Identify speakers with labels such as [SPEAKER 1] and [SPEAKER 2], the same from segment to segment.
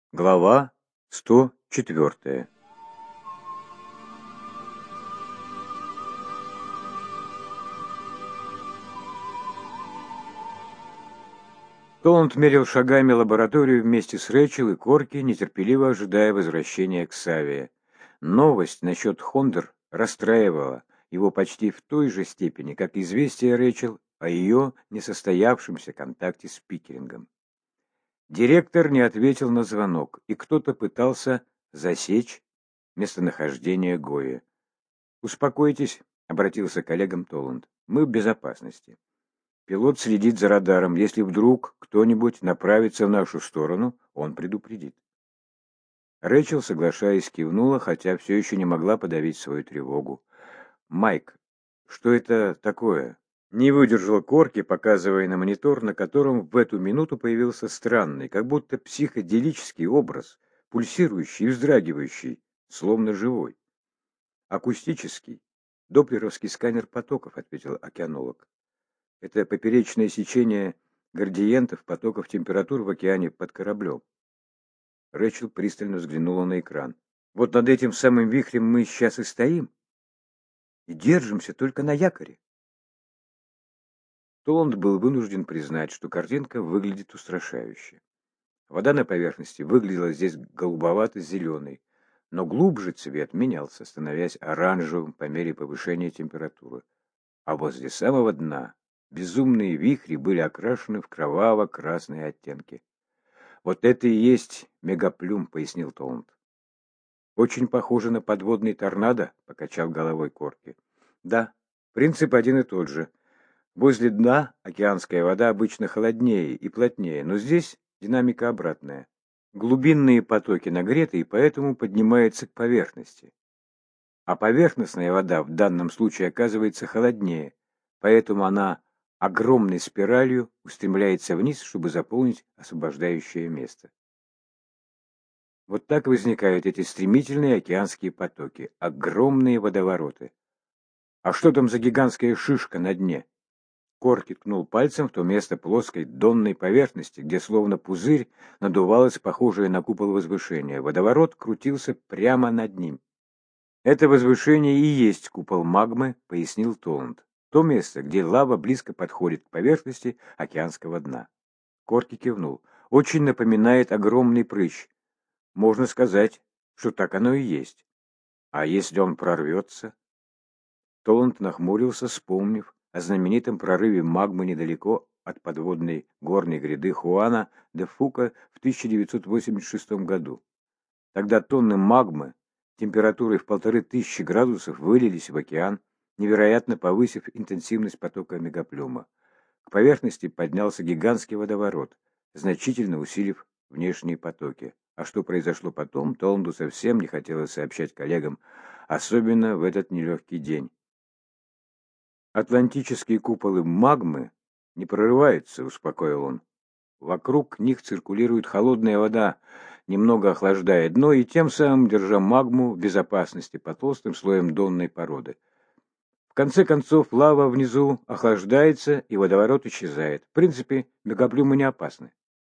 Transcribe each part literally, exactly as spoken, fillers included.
[SPEAKER 1] Глава сто четвёртая. Толланд мерил шагами лабораторию вместе с Рэчел и Корки, нетерпеливо ожидая возвращения Ксавия. Новость насчет Хондер расстраивала его почти в той же степени, как известие Рэчел о ее несостоявшемся контакте с Пикерингом. Директор не ответил на звонок, и кто-то пытался засечь местонахождение Гоя. «Успокойтесь», — обратился к коллегам Толланд. «Мы в безопасности. Пилот следит за радаром. Если вдруг кто-нибудь направится в нашу сторону, он предупредит». Рэчел, соглашаясь, кивнула, хотя все еще не могла подавить свою тревогу. «Майк, что это такое?» Не выдержал Корки, показывая на монитор, на котором в эту минуту появился странный, как будто психоделический образ, пульсирующий и вздрагивающий, словно живой. «Акустический. Доплеровский сканер потоков», — ответил океанолог. «Это поперечное сечение градиентов потоков температур в океане под кораблем». Рэчел пристально взглянула на экран. «Вот над этим самым вихрем мы сейчас и стоим, и держимся только на якоре». Толланд был вынужден признать, что картинка выглядит устрашающе. Вода на поверхности выглядела здесь голубовато-зеленой, но глубже цвет менялся, становясь оранжевым по мере повышения температуры. А возле самого дна безумные вихри были окрашены в кроваво-красные оттенки. «Вот это и есть мегаплюм», — пояснил Толланд. «Очень похоже на подводный торнадо», — покачал головой Корки. «Да, принцип один и тот же. Возле дна океанская вода обычно холоднее и плотнее, но здесь динамика обратная. Глубинные потоки нагреты и поэтому поднимаются к поверхности. А поверхностная вода в данном случае оказывается холоднее, поэтому она огромной спиралью устремляется вниз, чтобы заполнить освобождающее место. Вот так возникают эти стремительные океанские потоки, огромные водовороты. А что там за гигантская шишка на дне? Корки ткнул пальцем в то место плоской донной поверхности, где словно пузырь надувалось похожее на купол возвышение. Водоворот крутился прямо над ним. «Это возвышение и есть купол магмы», — пояснил Толланд. «То место, где лава близко подходит к поверхности океанского дна». Корки кивнул. «Очень напоминает огромный прыщ. Можно сказать, что так оно и есть. А если он прорвется?» Толланд нахмурился, вспомнив о знаменитом прорыве магмы недалеко от подводной горной гряды Хуана де Фука в тысяча девятьсот восемьдесят шестом году. Тогда тонны магмы температурой в полторы тысячи градусов вылились в океан, невероятно повысив интенсивность потока мегаплюма. К поверхности поднялся гигантский водоворот, значительно усилив внешние потоки. А что произошло потом, Толланду совсем не хотелось сообщать коллегам, особенно в этот нелегкий день. «Атлантические куполы магмы не прорываются», — успокоил он. «Вокруг них циркулирует холодная вода, немного охлаждая дно и тем самым держа магму в безопасности под толстым слоем донной породы. В конце концов, лава внизу охлаждается, и водоворот исчезает. В принципе, мегаплюмы не опасны».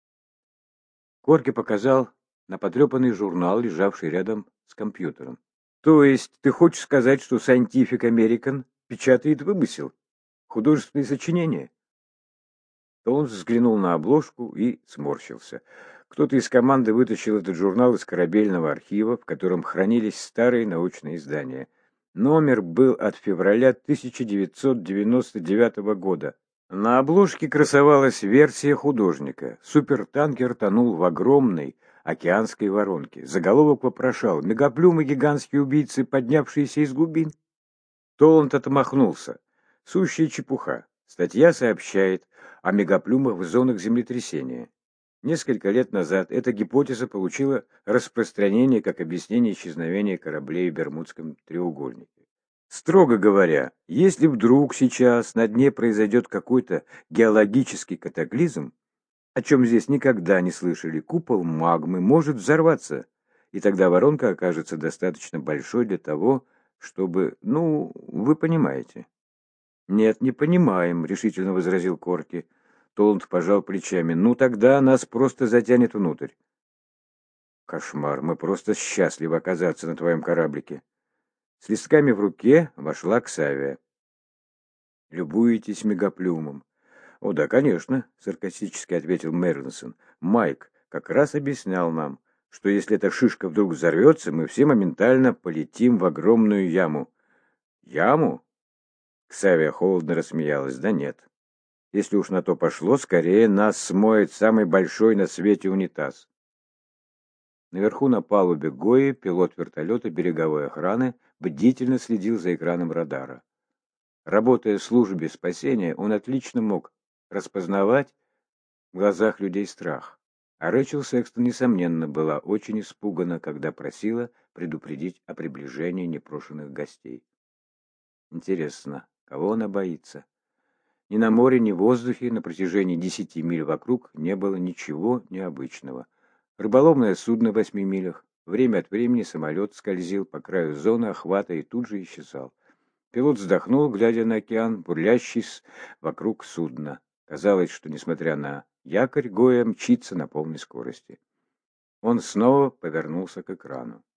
[SPEAKER 1] Корки показал на потрепанный журнал, лежавший рядом с компьютером. «То есть ты хочешь сказать, что Scientific American печатает вымысел? Художественные сочинения?» Он взглянул на обложку и сморщился. Кто-то из команды вытащил этот журнал из корабельного архива, в котором хранились старые научные издания. Номер был от февраля тысяча девятьсот девяносто девятого года. На обложке красовалась версия художника. Супертанкер тонул в огромной океанской воронке. Заголовок вопрошал: «Мегаплюмы — гигантские убийцы, поднявшиеся из глубин». Толланд отмахнулся. Сущая чепуха. Статья сообщает о мегаплюмах в зонах землетрясения. Несколько лет назад эта гипотеза получила распространение как объяснение исчезновения кораблей в Бермудском треугольнике. Строго говоря, если вдруг сейчас на дне произойдет какой-то геологический катаклизм, о чем здесь никогда не слышали, купол магмы может взорваться, и тогда воронка окажется достаточно большой для того, чтобы, ну, вы понимаете. «Нет, не понимаем», — решительно возразил Корки. Толланд пожал плечами. «Ну, тогда нас просто затянет внутрь». Кошмар, мы просто счастливы оказаться на твоем кораблике. С листками в руке вошла Ксавия. Любуетесь мегаплюмом? О, да, конечно, саркастически ответил Мэрнсон. Майк как раз объяснял нам, что если эта шишка вдруг взорвется, мы все моментально полетим в огромную яму. Яму? Ксавия холодно рассмеялась. Да нет. Если уж на то пошло, скорее нас смоет самый большой на свете унитаз. Наверху на палубе Гои пилот вертолета береговой охраны бдительно следил за экраном радара. Работая в службе спасения, он отлично мог распознавать в глазах людей страх. А Рэчел Секстон, несомненно, была очень испугана, когда просила предупредить о приближении непрошенных гостей. Интересно, кого она боится? Ни на море, ни в воздухе на протяжении десяти миль вокруг не было ничего необычного. Рыболовное судно в восьми милях. Время от времени самолет скользил по краю зоны охвата и тут же исчезал. Пилот вздохнул, глядя на океан, бурлящий вокруг судна. Казалось, что, несмотря на якорь, Гоя мчится на полной скорости. Он снова повернулся к экрану.